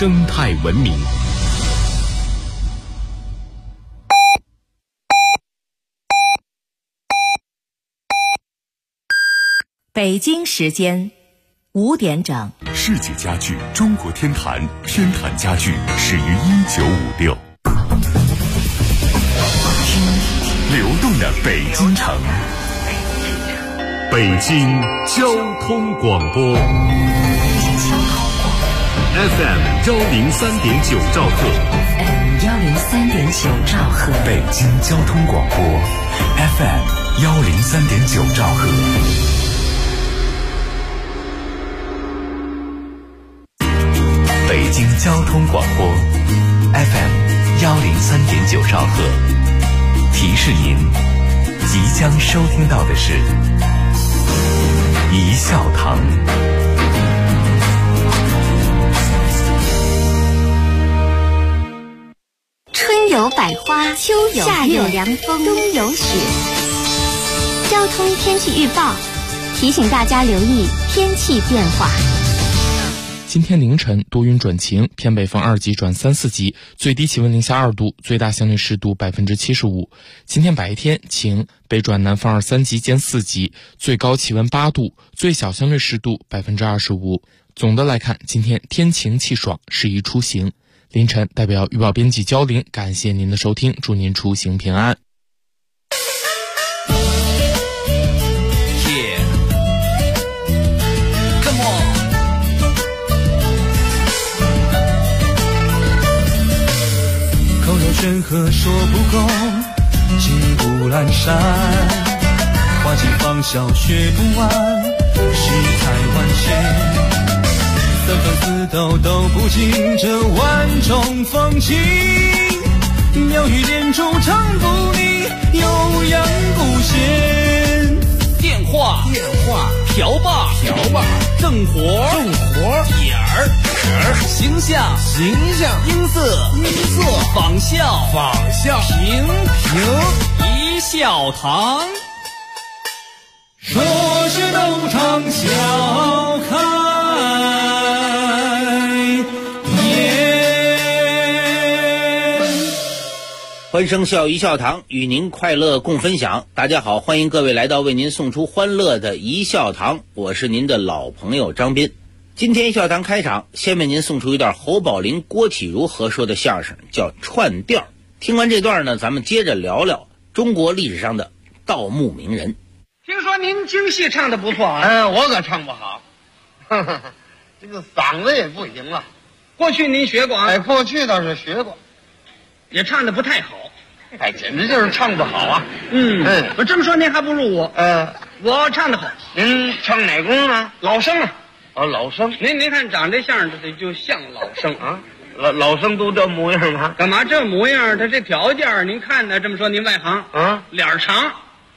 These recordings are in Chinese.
生态文明。 北京时间5点整。 世纪家具中国天坛，天坛家具始于1956。听流动的北京城，北京交通广播 FM 103.9兆赫 103.9兆赫， 北京交通广播 FM 103.9兆赫。北京交通广播 FM 103.9兆赫，提示您即将收听到的是一笑堂。 春有百花，秋有夏有凉风，冬有雪。交通天气预报提醒大家留意天气变化。 今天凌晨多云转晴，偏北风2级转3、4级，最低气温零下2度，最大相对湿度75%。今天白天晴，北转南风2、3级见4级，最高气温8度，最小相对湿度25%。总的来看，今天天晴气爽，适宜出行。凌晨代表预报编辑焦玲，感谢您的收听，祝您出行平安。 山河说不够，尽古阑珊，花季芳笑学不完，世态万千，三番四斗都不尽这万种风情，妙语连珠唱不腻，悠扬不闲。 电话瓢把正活点儿形象音色仿效平一笑堂， 说是斗场笑开颜。 欢声笑一笑堂，与您快乐共分享。大家好，欢迎各位来到为您送出欢乐的一笑堂，我是您的老朋友张斌。今天一笑堂开场，先为您送出一段侯宝林、郭启儒合说的相声，叫串调。听完这段呢，咱们接着聊聊中国历史上的盗墓名人。 听说您京戏唱的不错啊？ 我可唱不好，这个嗓子也不行了。 过去您学过啊？ 过去倒是学过， 也唱的不太好。 简直就是唱不好啊！ 我这么说您还不如我。我唱的好。 您唱哪宫啊？ 老生啊。 老生。 您看长这相就像老生啊。 老生都这模样吗？ 干嘛这模样？他这条件您看呢？这么说您外行啊？脸长。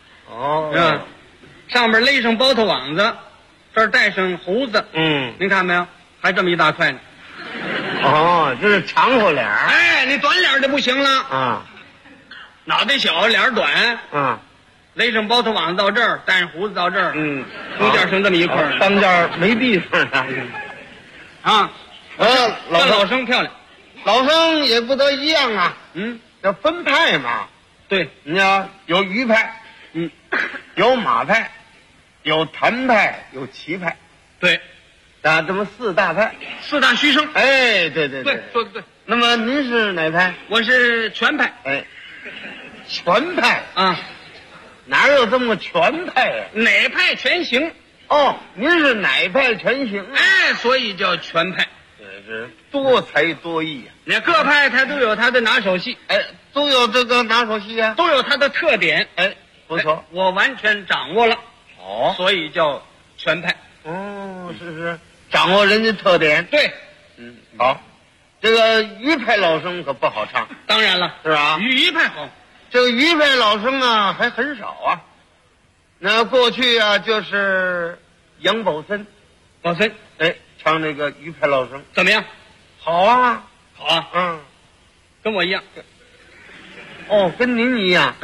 上面勒上包头网子，这儿带上胡子。您看没有？还这么一大块呢。 这是长活脸。 你短脸就不行了啊。脑袋小，脸短，勒上包头网子到这儿，带上胡子到这儿，中间剩这么一块， 当间没地方啊。老生漂亮， 老生也不都一样啊。要分派嘛。 对， 你看有鱼派，有马派，有谭派，有齐派。 对， 这么4大派 ，4大须生。 对， 说的对。 那么您是哪派？ 我是全派。 全派啊， 哪有这么全派呀？ 哪派全行。 您是哪派全行啊？ 所以叫全派。 这是多才多艺啊！ 你看各派它都有它的拿手戏， 都有这个拿手戏啊， 都有它的特点， 不错， 我完全掌握了，所以叫全派。 是掌握人家特点。 对， 好，这个余派老生可不好唱。 当然了， 是吧？ 余派好， 这个余派老生啊还很少啊。那过去啊就是杨宝森，唱这个余派老生怎么样？ 好啊， 好啊，跟我一样。 跟您一样。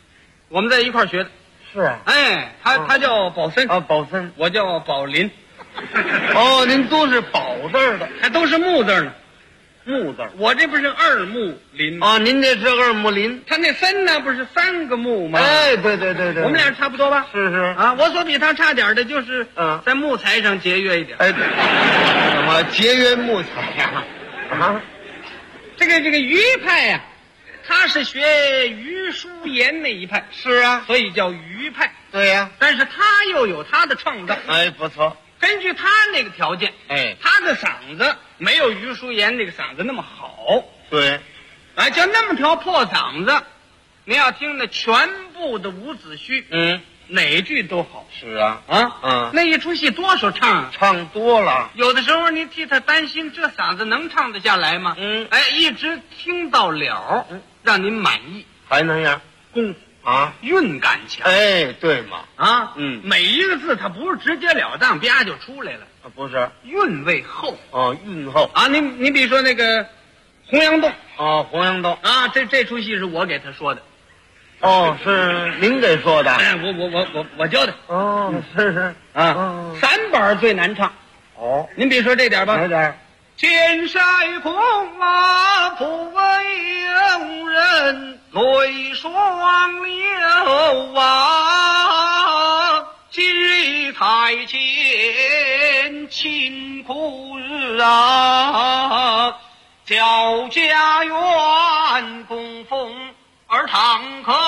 我们在一块儿学的。 是啊。 他叫宝森宝森， 我叫宝林。 哦，您都是宝字的， 还都是木字呢。 木字。 我这不是二木林吗？ 啊，您这是二木林。 他那分呢，不是3个木吗？ 哎，对对对对， 我们俩差不多吧？ 是是啊，我所比他差点的就是在木材上节约一点。 哎，怎么节约木材呀？啊， 这个余派呀，他是学余叔岩那一派。 是啊， 所以叫余派。 对呀， 但是他又有他的创造。 哎，不错。 根据他那个条件， 哎， 他的嗓子没有余叔岩那个嗓子那么好。 对， 啊，就那么条破嗓子，您要听那全部的伍子胥，哪句都好。 是啊， 那一出戏多少唱多了。 有的时候你替他担心，这嗓子能唱得下来吗？一直听到了，让您满意， 还能样功夫啊， 韵感强。 哎，对嘛， 每一个字它不是直截了当啪就出来了， 不是， 韵味厚。 韵厚啊，你比如说那个洪阳洞。 洪阳洞啊，这出戏是我给他说的。 是您给说的？ 哎，我教的。 是啊，3板最难唱。您比如说这点吧。 哪点？ 天塞空啊，不为游人，泪双流啊。今日台前辛苦日啊，教家园供奉而堂口，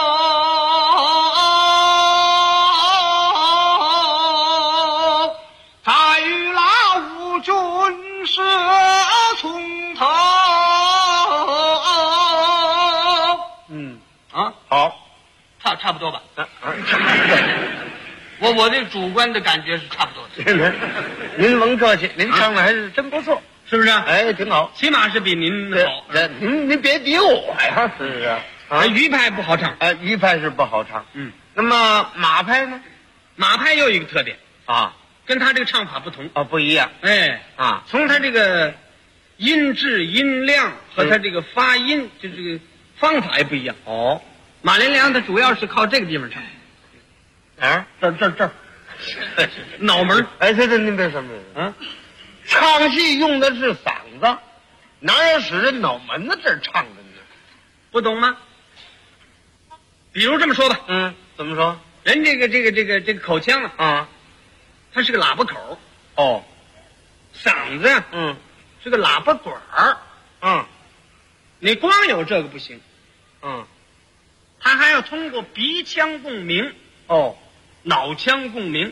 再与老吾军师从头。 好， 差不多吧。我这主观的感觉是差不多的。 您甭客气，您唱的还是真不错， 是不是？ 哎，挺好， 起码是比您好。 您别敌我呀，是不是？ 余派不好唱。 余派是不好唱。那么马派呢？ 马派又有一个特点啊， 跟他这个唱法不同。 不一样。 哎从他这个音质、音量和他这个发音，就这个方法也不一样。马连良他主要是靠这个地方唱。这儿，脑门。 哎，这您别什么唱戏用的是嗓子，哪有使这脑门子这儿唱的呢？ 不懂吗？比如这么说吧。 怎么说？ 人这个口腔啊，它是个喇叭口。嗓子是个喇叭管儿。你光有这个不行。它还要通过鼻腔共鸣。脑腔共鸣。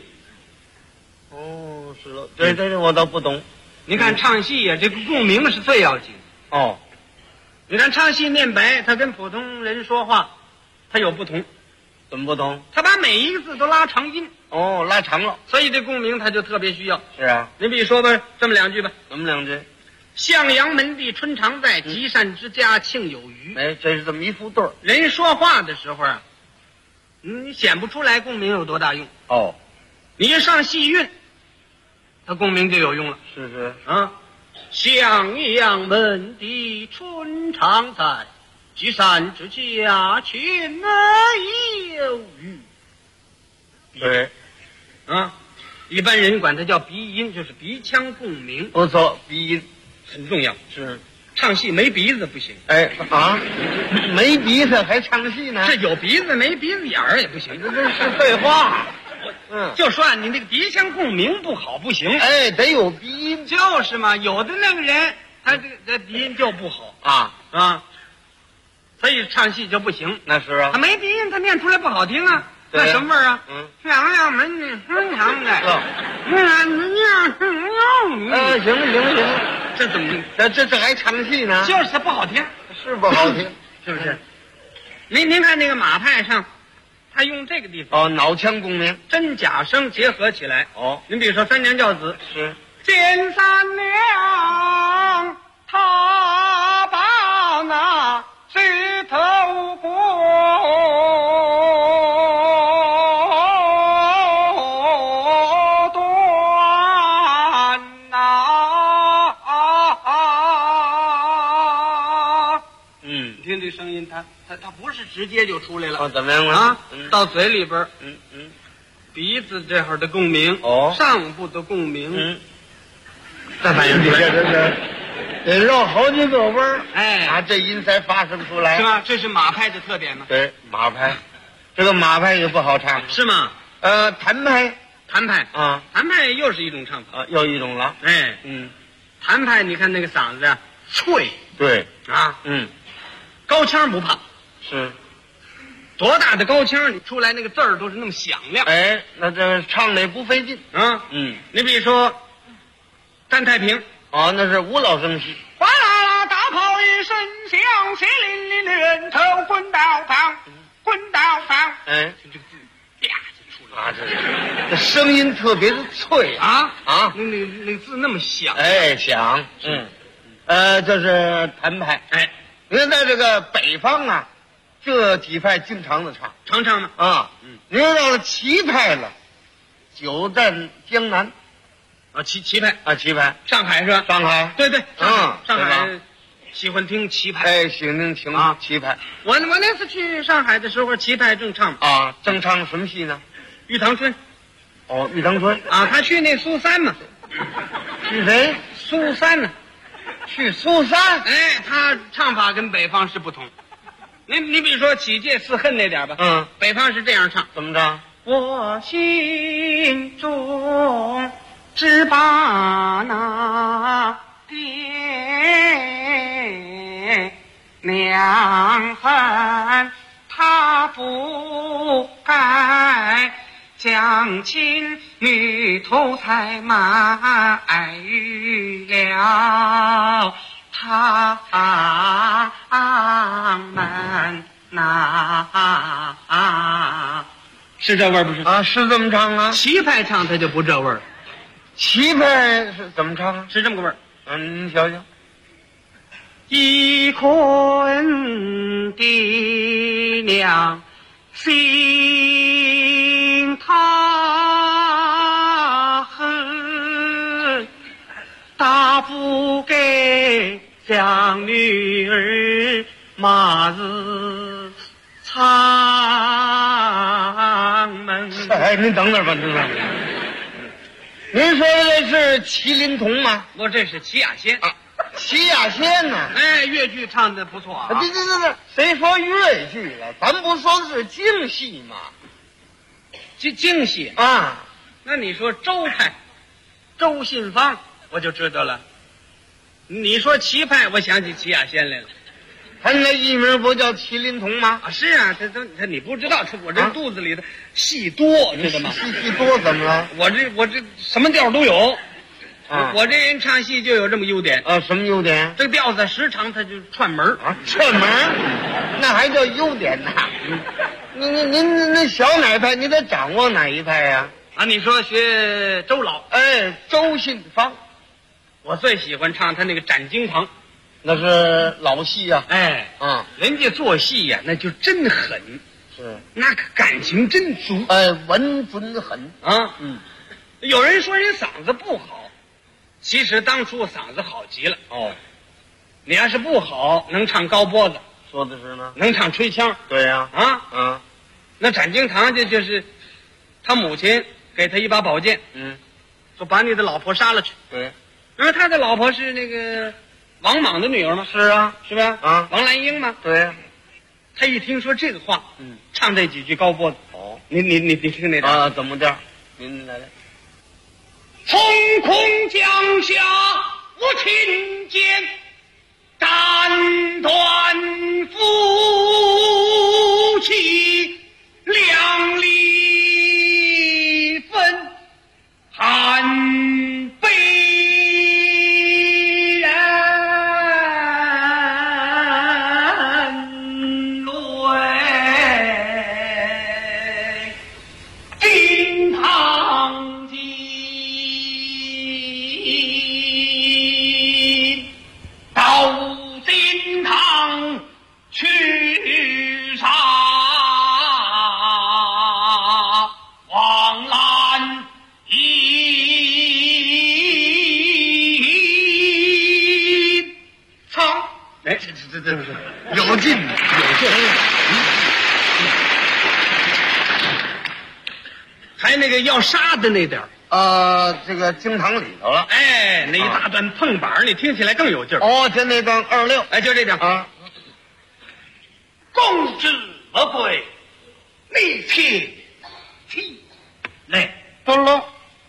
是了，这我倒不懂。 您看唱戏呀，这个共鸣是最要紧的。你看唱戏念白，他跟普通人说话，他有不同。 怎么不同？ 他把每一个字都拉长音。 拉长了， 所以这共鸣他就特别需要。 是啊， 你比如说吧，这么2句吧。 怎么2句？ 向阳门第春常在，积善之家庆有余。 这是这么一副对儿。 人说话的时候啊，你显不出来共鸣有多大用。你一上戏韵，它共鸣就有用了。 是向阳门第春常在，积善之家庆有余。 对， 一般人管它叫鼻音，就是鼻腔共鸣。 不错，鼻音很重要。 是， 唱戏没鼻子不行。 没鼻子还唱戏呢？ 这有鼻子没鼻子眼儿也不行。 这是废话。 就说你那个鼻腔共鸣不好不行。 得有鼻音。 就是嘛，有的那个人他这鼻音就不好所以唱戏就不行。 那是啊， 他没鼻音，他念出来不好听啊。那什么味儿啊？向阳门第春常在。 行， 这怎么？ 这还唱戏呢？ 就是它不好听， 是不好听， 是不是？您看那个马派上，他用这个地方脑腔共鸣， 真假声结合起来。您比如说三娘教子是见三娘，她把那石头过。声音它不是直接就出来了。 怎么样啊？ 到嘴里边， 鼻子这会儿的共鸣，上部的共鸣， 这反应得绕好几个弯儿， 哎， 这音才发生出来， 是吧？这是马拍的特点吗？ 对，马拍，这个马拍也不好唱， 是吗？ 弹拍啊， 弹拍又是一种唱法啊，又一种了， 哎，弹拍你看那个嗓子啊，脆， 对啊，高腔不怕， 是。 多大的高腔，你出来那个字儿都是那么响亮。 哎，那这唱的也不费劲啊。你比如说，单太平啊，那是吴老生戏。 哗啦啦，大炮一声响，血淋淋的人头滚到堂，滚到堂。 哎， 就这个字啪就出来啊，这声音特别的脆啊，那个字那么响， 哎，响。这是谭派。 哎， 你看在这个北方啊。这几派经常的常唱吗？ 啊，您到了齐派了，久战江南， 啊，齐派啊，齐派， 上海是吧？ 上海， 对，上海对喜欢听齐派， 哎，喜欢听齐派。我那次去上海的时候，齐派正唱啊，正唱什么戏呢？ 玉堂春。 哦，玉堂春啊，他去那苏三嘛？ 去谁？ 苏三呢？ 去苏三？ 哎，他唱法跟北方是不同。你比如说起戒四恨那点吧，北方是这样唱， 怎么着？ 我心中只把那爹娘恨，他不该将亲女投胎卖了他们呐，是这味儿不是？ 啊，是这么唱啊。 齐派唱他就不这味儿， 齐派是怎么唱啊？ 是这么个味儿。 您瞧瞧， 一坤的娘心他恨，大不给将女儿马日长门。 哎，您等等吧，您等等。您说的是麒麟童吗？ 不，这是齐雅仙啊，齐雅仙呢？ 哎，越剧唱的不错啊。 对，谁说越剧了？咱不说的是京戏吗？ 京戏啊？ 那你说周派，周信芳，我就知道了。你说齐派，我想起齐雅仙来了。 他那艺名不叫麒麟童吗？ 啊，是啊，他你不知道，我这肚子里的戏多，知道吗？ 戏多怎么了？ 我这什么调都有。 啊， 我这人唱戏就有这么优点。 什么优点？ 这个调子时常它就串门啊，串门，那还叫优点呢？您那小哪派？你得掌握哪一派呀？ 啊，你说学周老？ 哎，周信芳， 我最喜欢唱他那个斩经堂。 那是老戏呀， 哎，人家做戏呀，那就真狠， 是那个感情真足， 文准狠啊，有人说人嗓子不好，其实当初嗓子好极了。 哦， 你要是不好，能唱高脖子， 说的是呢， 能唱吹腔， 对呀， 那斩经堂就是他母亲给他一把宝剑，说把你的老婆杀了去， 对， 因为他的老婆是那个王莽的女儿吗？ 是啊， 是吧？ 啊， 王兰英吗？ 对呀。 他一听说这个话，唱这几句高脖子。 哦， 你听那啊，怎么调？您来。 从空降下无情剑，斩断夫妻两离分，含悲人泪，金堂金到金堂去杀王兰英。唱，哎，这有劲，有劲。 还那个要杀的那点这个经堂里头了。 哎，那一大段碰板，你听起来更有劲儿。 哦，就那段26， 哎，就这点啊。 公之而贵，立铁起来， 咚隆，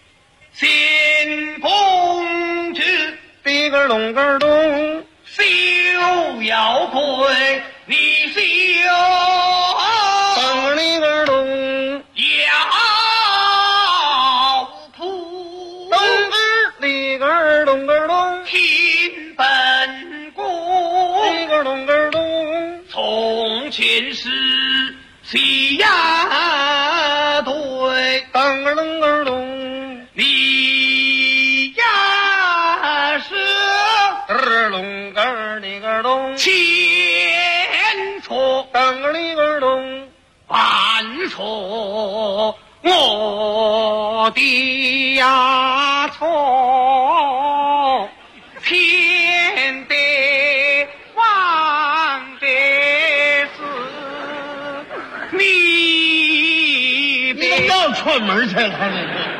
先公之滴个咚个咚， 休要贵，你休咚个哩个咚， 要普， 咚个哩个咚个咚， 听本国， 哩个咚个咚， 从前是谁呀对， 咚个咚个咚， 你呀是咚个哩个咚， 千错咚个哩个咚， 万错，我的呀错，天的王的是你的。 你都要串门去了，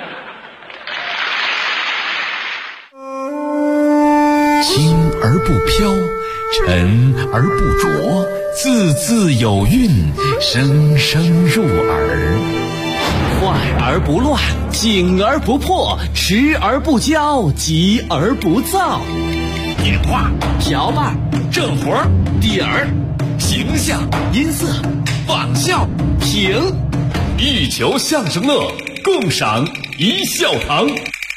轻而不飘，沉而不浊，字字有韵，声声入耳。 快而不乱，紧而不破，持而不骄，急而不躁。 点画、 瓢把、 正活、点儿、形象、 音色、 仿效、 评， 欲求相声乐，共赏一笑堂。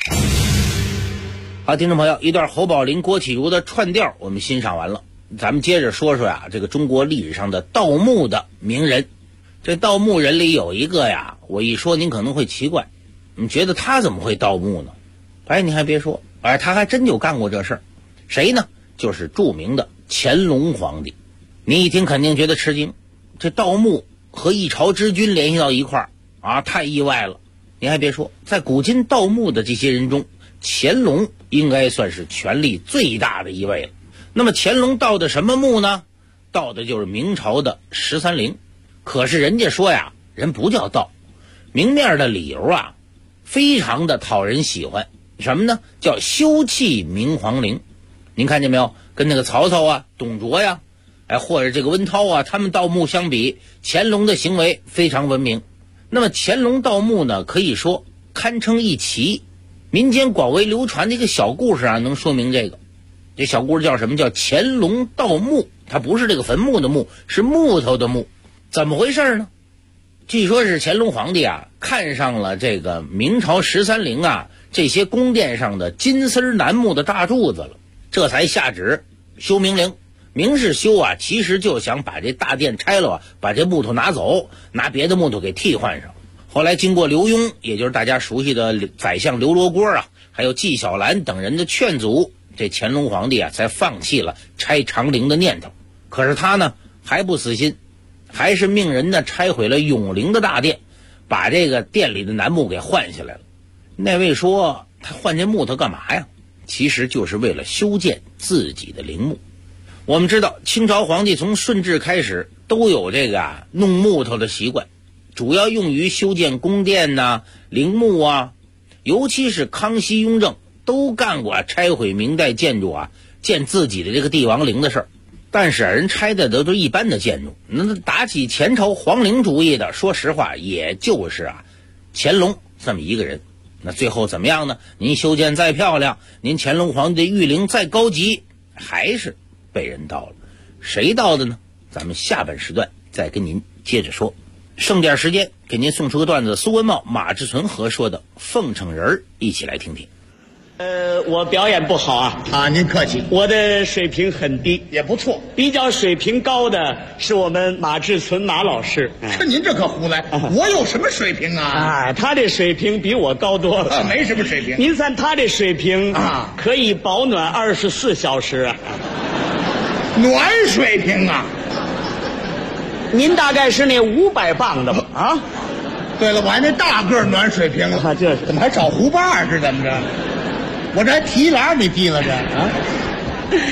好，听众朋友，一段侯宝林、郭启儒的串调我们欣赏完了，咱们接着说说呀，这个中国历史上的盗墓的名人。这盗墓人里有一个呀，我一说您可能会奇怪，你觉得他怎么会盗墓呢？哎，你还别说，哎，他还真就干过这事儿。谁呢？就是著名的乾隆皇帝。你一听肯定觉得吃惊，这盗墓和一朝之君联系到一块儿啊，太意外了。你还别说，在古今盗墓的这些人中，乾隆应该算是权力最大的一位了。那么乾隆盗的什么墓呢？盗的就是明朝的13陵。可是人家说呀，人不叫盗，明面的理由啊，非常的讨人喜欢。什么呢？叫修葺明皇陵。您看见没有？跟那个曹操啊、董卓呀，哎，或者这个温韬啊，他们盗墓相比，乾隆的行为非常文明。那么乾隆盗墓呢，可以说堪称一奇。民间广为流传的一个小故事啊，能说明这个。这小故事叫什么？叫乾隆盗墓。它不是这个坟墓的墓，是木头的木。怎么回事呢？据说是乾隆皇帝啊，看上了这个明朝13陵啊这些宫殿上的金丝楠木的大柱子了，这才下旨修明陵。明是修啊，其实就想把这大殿拆了啊，把这木头拿走，拿别的木头给替换上。后来经过刘墉，也就是大家熟悉的宰相刘罗锅啊，还有纪晓岚等人的劝阻，这乾隆皇帝啊才放弃了拆长陵的念头。可是他呢还不死心，还是命人呢拆毁了永陵的大殿，把这个殿里的楠木给换下来了。那位说他换这木头干嘛呀？其实就是为了修建自己的陵墓。我们知道清朝皇帝从顺治开始都有这个弄木头的习惯，主要用于修建宫殿呐、陵墓啊，尤其是康熙、雍正都干过拆毁明代建筑啊，建自己的这个帝王陵的事儿。但是人拆的都是一般的建筑，那打起前朝皇陵主义的，说实话也就是啊乾隆这么一个人。那最后怎么样呢？您修建再漂亮，您乾隆皇帝的御陵再高级，还是被人盗了。谁盗的呢？咱们下半时段再跟您接着说。剩点时间给您送出个段子，苏文茂、马志存合说的奉承人儿，一起来听听。 我表演不好啊！ 您客气， 我的水平很低， 也不错。 比较水平高的是我们马志存马老师。 是您这可胡来！我有什么水平啊？ 他这水平比我高多了。 没什么水平。 您看他这水平啊， 可以保暖24小时啊。 暖水平啊！ 您大概是那500磅的吧？啊？ 对了，我还那大个暖水平了。 这怎么还找胡把是怎么着？我这还提篮你提了这啊？ 您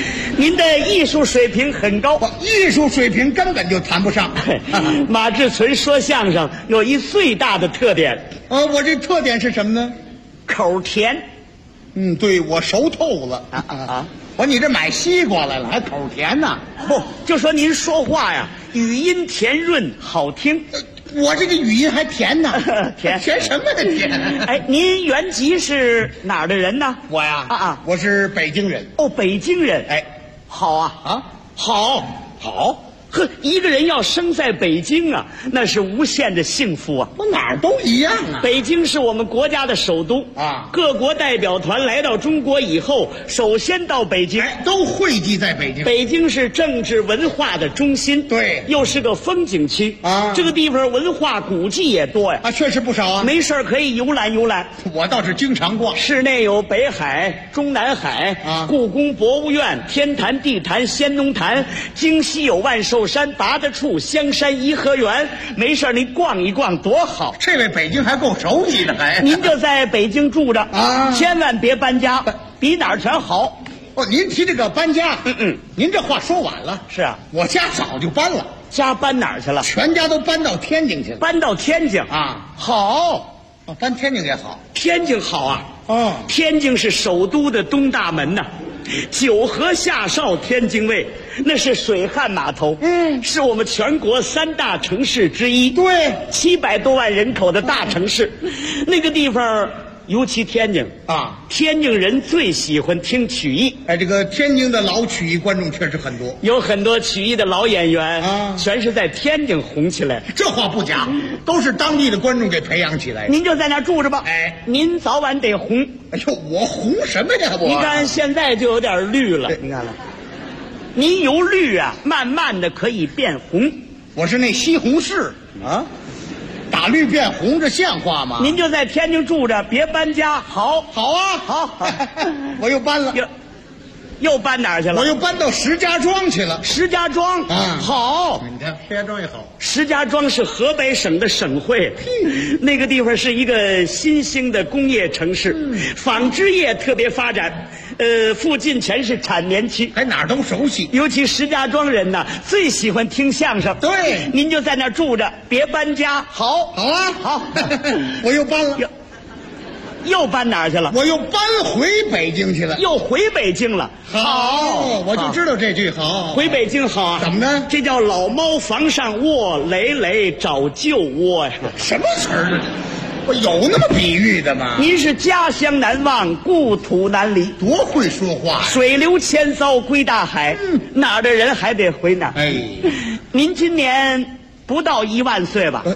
您的艺术水平很高。 艺术水平根本就谈不上。 马志存说相声有一最大的特点。 我这特点是什么呢？ 口甜。 对，我熟透了。我你这买西瓜来了，还口甜呢？ 不，就说您说话呀，语音甜润好听。 我这个语音还甜呢。 甜什么呀甜？ 哎，您原籍是哪儿的人呢？ 我呀，我是北京人。 哦，北京人。 哎， 好啊，好。呵，一个人要生在北京啊，那是无限的幸福啊！ 我哪儿都一样啊。 北京是我们国家的首都啊， 各国代表团来到中国以后，首先到北京， 都汇集在北京。 北京是政治文化的中心， 对， 又是个风景区啊。 这个地方文化古迹也多呀， 确实不少啊。 没事可以游览游览。 我倒是经常逛。 室内有北海、中南海啊， 故宫博物院、天坛、地坛、仙农坛，京西有万寿山、八大处、香山颐和园。没事您逛一逛多好。 这位北京还够熟悉的，还您就在北京住着啊， 千万别搬家，比哪儿全好。 您提这个搬家，您这话说晚了。 是啊， 我家早就搬了。 家搬哪儿去了？ 全家都搬到天津去了。 搬到天津啊， 好。 搬天津也好。 天津好啊。 天津是首都的东大门呐。九河下哨天津卫，那是水旱码头，是我们全国3大城市之一。 对 ，700多万人口的大城市，那个地方，尤其天津啊， 天津人最喜欢听曲艺。 这个天津的老曲艺观众确实很多， 有很多曲艺的老演员啊， 全是在天津红起来。 这话不假，都是当地的观众给培养起来的。 您就在那住着吧，您早晚得红。 哎呦，我红什么呀？ 你看现在就有点绿了，你看了。您由绿啊，慢慢的可以变红。 我是那西红柿啊，打绿变红，这像话吗？ 您就在天津住着，别搬家。好啊。 我又搬了。 又搬哪儿去了？ 我又搬到石家庄去了。 石家庄啊， 好。 你看石家庄也好。 石家庄是河北省的省会，那个地方是一个新兴的工业城市，纺织业特别发展。附近全是产棉区， 还哪儿都熟悉。 尤其石家庄人呢，最喜欢听相声。 对， 您就在那儿住着，别搬家。好啊。 我又搬了。 又搬哪儿去了？ 我又搬回北京去了。 又回北京了。 好，我就知道这句好。 回北京好啊？ 怎么呢？ 这叫老猫房上卧，累累找旧窝呀。 什么词儿呢？我有那么比喻的吗？ 您是家乡难忘，故土难离。 多会说话！ 水流千遭归大海，哪儿的人还得回哪儿。 哎， 您今年不到1万岁吧？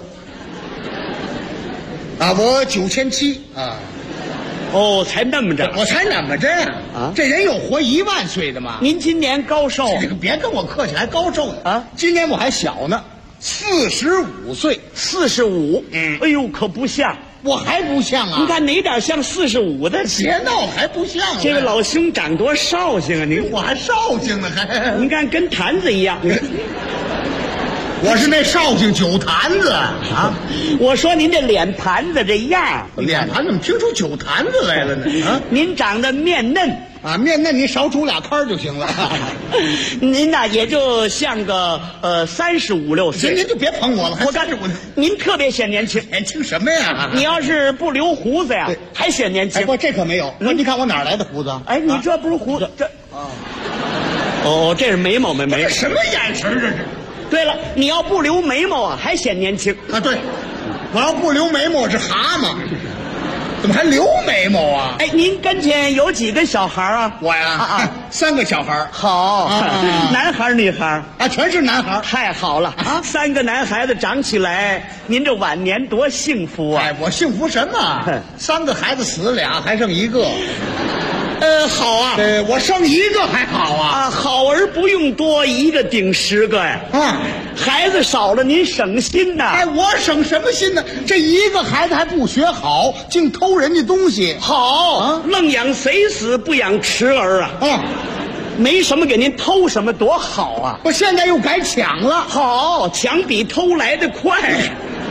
我9700啊。 哦，才那么着。 我才那么着啊！这人有活1万岁的吗？ 您今年高寿？ 别跟我客气，还高寿呢啊！今年我还小呢，45岁。 45？哎呦，可不像。 我还不像啊！ 你看哪点像45的？ 别闹，还不像。 这位老兄长多绍兴啊！您我还绍兴呢，还您看跟坛子一样。 我是那绍兴酒坛子啊！ 我说您这脸盘子这样， 脸盘怎么听出酒坛子来了呢？啊， 您长得面嫩啊，面嫩您少煮2摊就行了。 您呐也就像个35、6岁。 您就别捧我了， 我告诉你，您特别显年轻。 年轻什么呀？ 你要是不留胡子呀，还显年轻。 不，这可没有。你看我哪来的胡子？ 哎，你这不是胡子，这哦，这是眉毛没？ 这什么眼神这是？ 对了，你要不留眉毛啊，还显年轻啊。对，我要不留眉毛我是蛤蟆，怎么还留眉毛啊？ 哎，您跟前有几个小孩啊？ 我呀，3个小孩。 好，男孩女孩啊？全是男孩。 太好了啊！3个男孩子长起来，您这晚年多幸福啊！ 哎，我幸福什么？3个孩子死了2，还剩1个。 好啊。 我生1个还好啊。 好而不用多，1个顶10个呀。孩子少了您省心呐。 哎，我省什么心呢？这1个孩子还不学好，净偷人家东西。 好，愣养贼死，不养迟儿啊。没什么给您偷什么，多好啊！ 我现在又改抢了。 好，抢比偷来得快。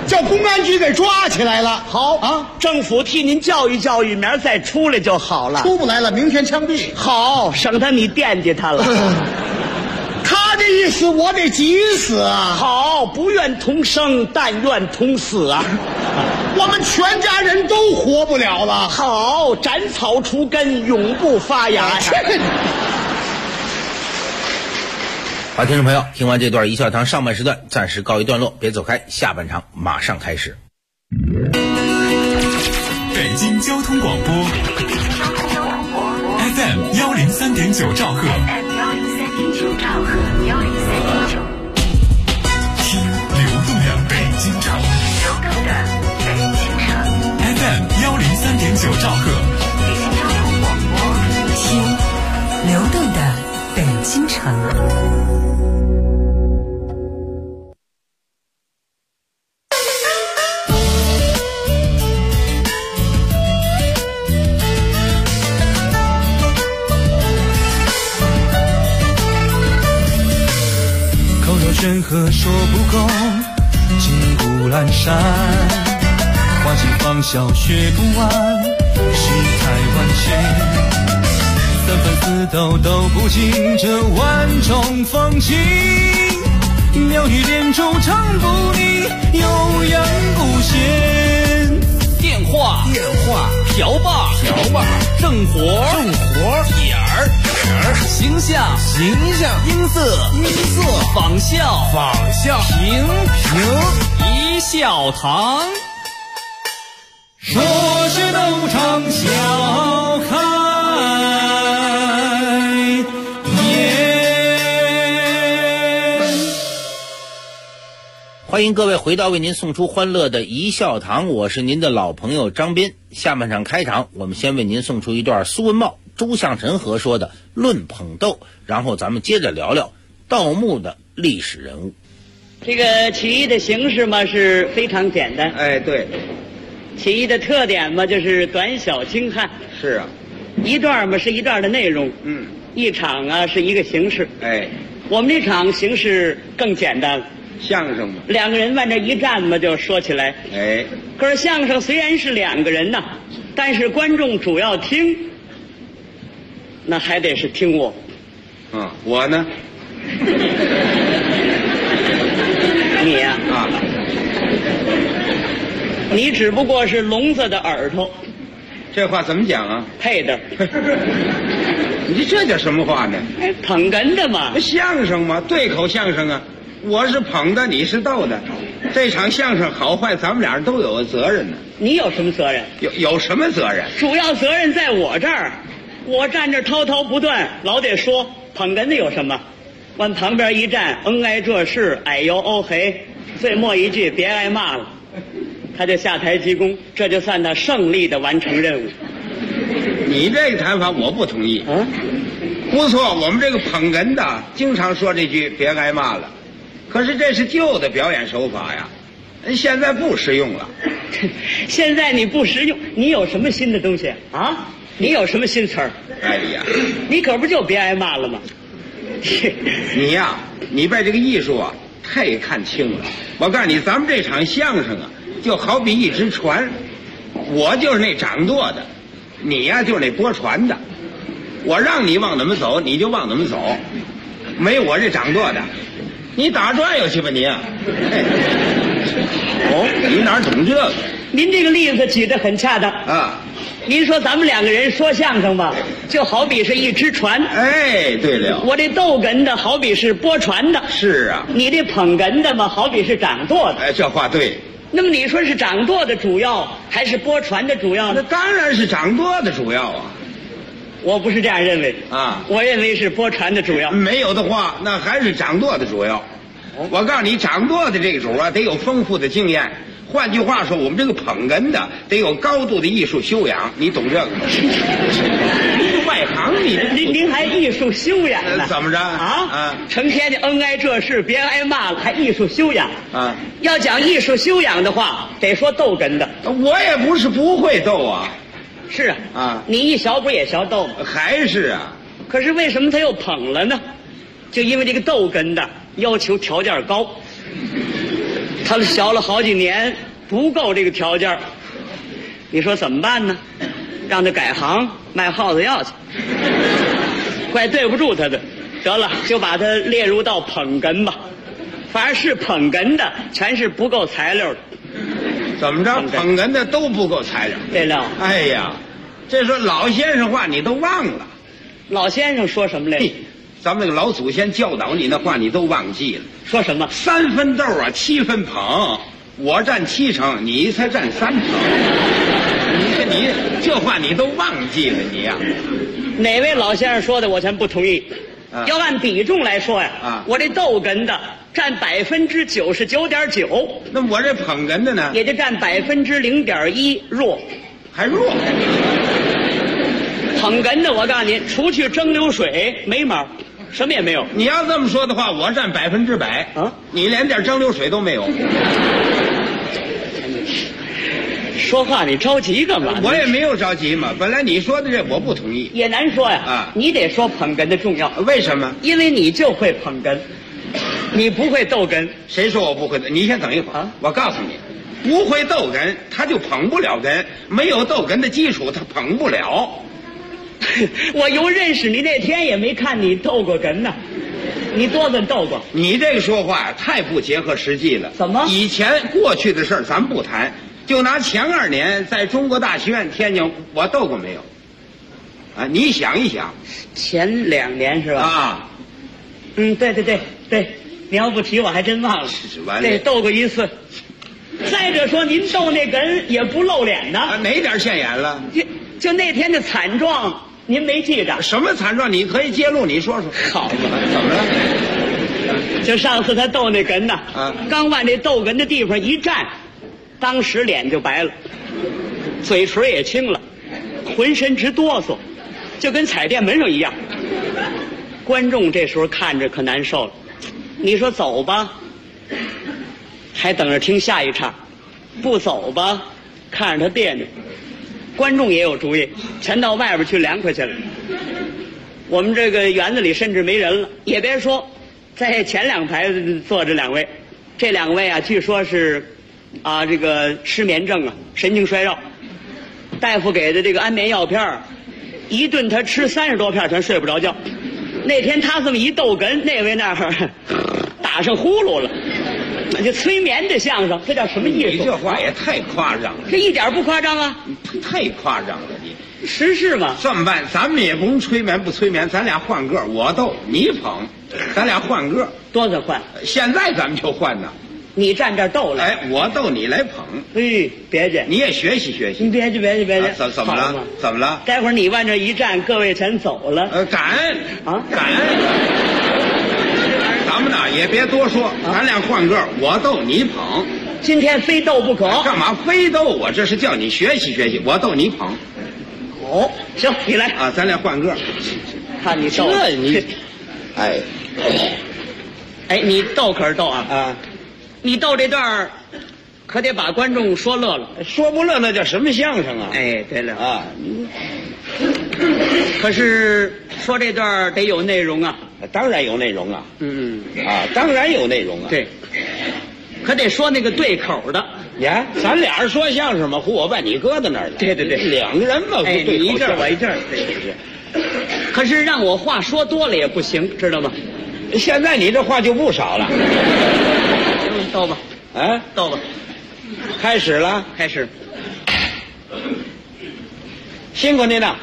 叫公安局给抓起来了。 好啊， 政府替您教育教育，明儿再出来就好了。 出不来了，明天枪毙。 好，省得你惦记他了。 他的意思我得急死啊！ 好，不愿同生，但愿同死啊！ 我们全家人都活不了了。 好，斩草除根，永不发芽呀！ 好，听众朋友，听完这段一笑堂上半时段暂时告一段落，别走开，下半场马上开始。 北京交通广播 FM 103.9兆赫，听流动的北京城，FM 103.9兆赫， 听流动的北京城。 任何说不够，金谷阑珊，花季芳笑学不完，世态万千，三分四斗都不尽这万种风情，妙语连珠唱不腻，悠扬不闲。 电话瓢把正活点儿形象音色仿效平一笑堂， 说是斗场笑开颜。 欢迎各位回到为您送出欢乐的一笑堂，我是您的老朋友张斌。下半场开场，我们先为您送出一段苏文茂、周向臣合说的《论捧逗》，然后咱们接着聊聊盗墓的历史人物。 这个起义的形式嘛是非常简单， 哎，对， 起义的特点嘛就是短小精悍。 是啊， 一段嘛是一段的内容，一场啊是一个形式。 哎， 我们这场形式更简单了， 相声嘛， 两个人往这一站嘛就说起来。 哎， 可是相声虽然是两个人呐，但是观众主要听，那还得是听我。 我呢？ 你呀啊， 你只不过是聋子的耳朵。 这话怎么讲啊？ 配的。 你这叫什么话呢？ 捧哏的嘛， 相声嘛，对口相声啊。我是捧的，你是逗的，这场相声好坏，咱们俩都有责任呢。 你有什么责任？ 有什么责任？ 主要责任在我这儿，我站这滔滔不断，老得说。捧哏的有什么？往旁边一站，挨这事，哎呦哦嘿，最末一句别挨骂了，他就下台鞠躬，这就算他胜利的完成任务。 你这个谈法我不同意。不错，我们这个捧哏的经常说这句别挨骂了，可是这是旧的表演手法呀，现在不实用了。 现在你不实用，你有什么新的东西啊？你有什么新词儿？ 哎呀， 你可不就别挨骂了吗？ 你呀，你被这个艺术啊太看轻了。我告诉你，咱们这场相声啊，就好比一只船，我就是那掌舵的，你呀就是那拨船的。我让你往哪么走，你就往哪么走，没我这掌舵的，你打转悠去吧你啊！你哪懂这个？ 您这个例子举得很恰当啊。 您说咱们两个人说相声吧，就好比是一只船。 哎，对了， 我这逗哏的好比是拨船的。 是啊， 你这捧哏的嘛，好比是掌舵的。 哎，这话对。 那么你说是掌舵的主要，还是拨船的主要呢？ 那当然是掌舵的主要啊。 我不是这样认为啊， 我认为是拨船的主要。 没有的话，那还是掌舵的主要。我告诉你，掌舵的这个主啊，得有丰富的经验。换句话说，我们这个捧哏的得有高度的艺术修养，你懂这个吗？外行， 您还艺术修养呢？ 怎么着啊？成天的挨这事，别挨骂了，还艺术修养啊？ 要讲艺术修养的话，得说逗哏的。 我也不是不会逗啊。 是啊，啊，你一学不也学逗吗？ 还是啊。 可是为什么他又捧了呢？就因为这个逗哏的要求条件高。 他小了好几年，不够这个条件，你说怎么办呢？让他改行卖耗子药去，怪对不住他的。得了，就把他列入到捧哏吧。凡是捧哏的，全是不够材料的。 怎么着？捧哏的都不够材料。 对了。 哎呀，这说老先生话你都忘了。 老先生说什么来着？ 咱们那个老祖先教导你的话你都忘记了。 说什么 ？3分豆啊，7分捧，我占7成，你才占3成。你这话你都忘记了你呀？ 哪位老先生说的？我全不同意。要按比重来说呀，我这逗哏的占99.9%， 那我这捧哏的呢， 也就占0.1%，弱， 还弱。 捧哏的，我告诉你，除去蒸馏水没毛，什么也没有。 你要这么说的话，我占100%啊，你连点蒸馏水都没有。 说话你着急干嘛？ 我也没有着急嘛，本来你说的这我不同意。 也难说呀。你得说捧哏的重要。 为什么？ 因为你就会捧哏，你不会逗哏。 谁说我不会？你先等一会儿啊！我告诉你，不会逗哏，他就捧不了哏。没有逗哏的基础，他捧不了。 我由认识你那天也没看你逗过哏呢，你多怎逗过？ 你这个说话太不结合实际了。 怎么？ 以前过去的事儿咱不谈。就拿前2年在中国大学院天津，我逗过没有？啊，你想一想， 前2年是吧？ 啊， 对，你要不提我还真忘了。对，逗过1次。再者说，您逗那哏也不露脸呢。 哪点现眼了？ 就那天的惨状，您没记着？ 什么惨状？你可以揭露，你说说。 好嘛， 怎么了？ 就上次他逗那哏呢，刚往这逗哏的地方一站。当时脸就白了，嘴唇也青了，浑身直哆嗦，就跟踩电门上一样。观众这时候看着可难受了，你说走吧，还等着听下一场；不走吧，看着他别扭。观众也有主意，全到外边去凉快去了。我们这个园子里甚至没人了，也别说，在前2排坐着2位，这2位啊，据说是。这个失眠症啊，神经衰弱，大夫给的这个安眠药片，一顿他吃30多片，全睡不着觉。那天他这么一逗哏，那位那儿打上呼噜了，那就催眠的相声，这叫什么意思？ 你这话也太夸张了。 这一点不夸张啊， 太夸张了你。 实事嘛。 这么办，咱们也不用催眠不催眠，咱俩换个，我逗你捧，咱俩换个。 多少换？ 现在咱们就换呢。 你站这儿逗来， 我逗你来捧。 别介， 你也学习学习。 你别介。 怎么了？怎么了？ 待会儿你往这一站，各位全走了。 感恩。咱们呢也别多说，咱俩换个，我逗你捧。 今天非逗不可。 干嘛非逗我？这是叫你学习学习，我逗你捧。 好，行，你来啊，咱俩换个。 看你逗。 这你， 你逗可是逗啊。你逗这段可得把观众说乐了， 说不乐那叫什么相声啊？ 对了啊，可是说这段得有内容啊。 当然有内容啊。当然有内容啊。 对，可得说那个对口的。 呀，咱俩人说相声嘛，唬我把你搁到那儿了。 对， 两个人嘛，不对口。 你一阵我一阵。可是让我话说多了也不行，知道吗？ 现在你这话就不少了。 逗吧，逗吧， 开始了， 开始， 辛苦您了。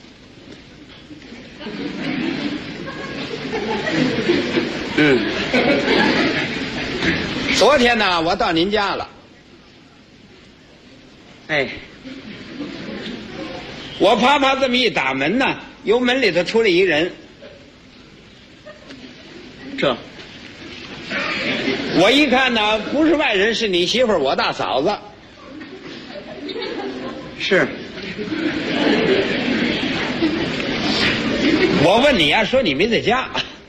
昨天呢，我到您家了。我啪啪这么一打门呢，由门里头出来一人。我一看呢，不是外人，是你媳妇儿，我大嫂子。 是。 我问你呀，说你没在家。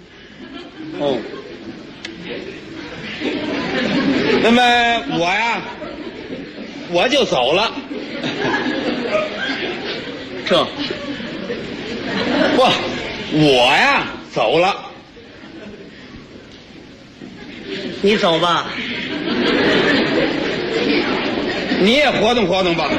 那么我呀，我就走了。我呀走了。 你走吧。 你也活动活动吧，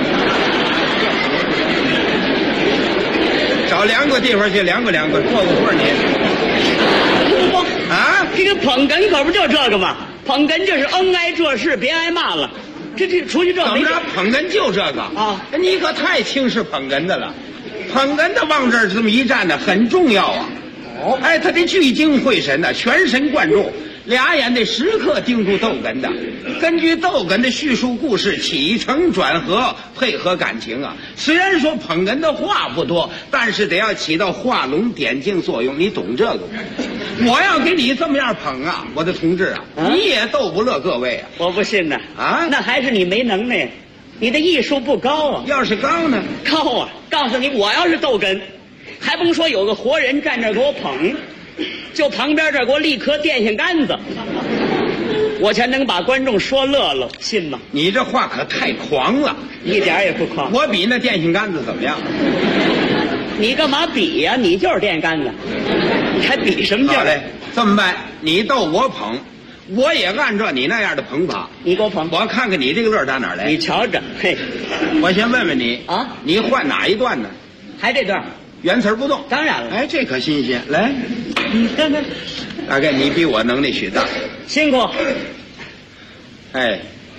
找凉快地方去凉快凉快，过过会你。 不啊， 这个捧哏可不就这个吗？捧哏就是恩爱这事，别挨骂了。这出去这怎么着？捧哏就这个啊？ 你可太轻视捧哏的了。捧哏的往这儿这么一站呢，很重要啊。哦，哎，他得聚精会神的，全神贯注，俩眼得时刻盯住逗哏的，根据逗哏的叙述故事，起承转合，配合感情啊。虽然说捧哏的话不多，但是得要起到画龙点睛作用，你懂这个吗？我要给你这么样捧啊，我的同志啊，你也逗不乐各位啊。 我不信呢。 啊， 那还是你没能耐，你的艺术不高啊。 要是高呢？ 高啊！告诉你，我要是逗哏，还甭说有个活人站这儿给我捧，就旁边这儿给我立颗电线杆子，我才能把观众说乐了，信吗？ 你这话可太狂了， 一点也不狂。 我比那电线杆子怎么样？ 你干嘛比呀？你就是电线杆子，你还比什么劲儿？ 好嘞，这么办，你逗我捧，我也按照你那样的捧法， 你给我捧， 我看看你这个乐打哪儿来。 你瞧着，嘿， 我先问问你啊， 你换哪一段呢？ 还这段原词不动。 当然了。 哎，这可新鲜。来，你看看，大概你比我能力许大。 辛苦。 哎，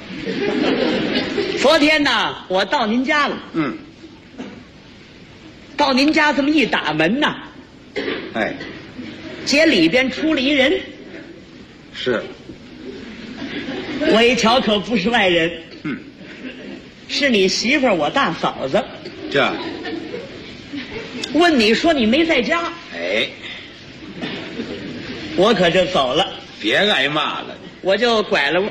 昨天呢，我到您家了。 嗯。 到您家这么一打门呐， 哎， 街里边出了一人。 是。 我一瞧可不是外人， 是你媳妇儿，我大嫂子。 这， 问你说你没在家， 哎， 我可就走了。 别挨骂了， 我就拐了。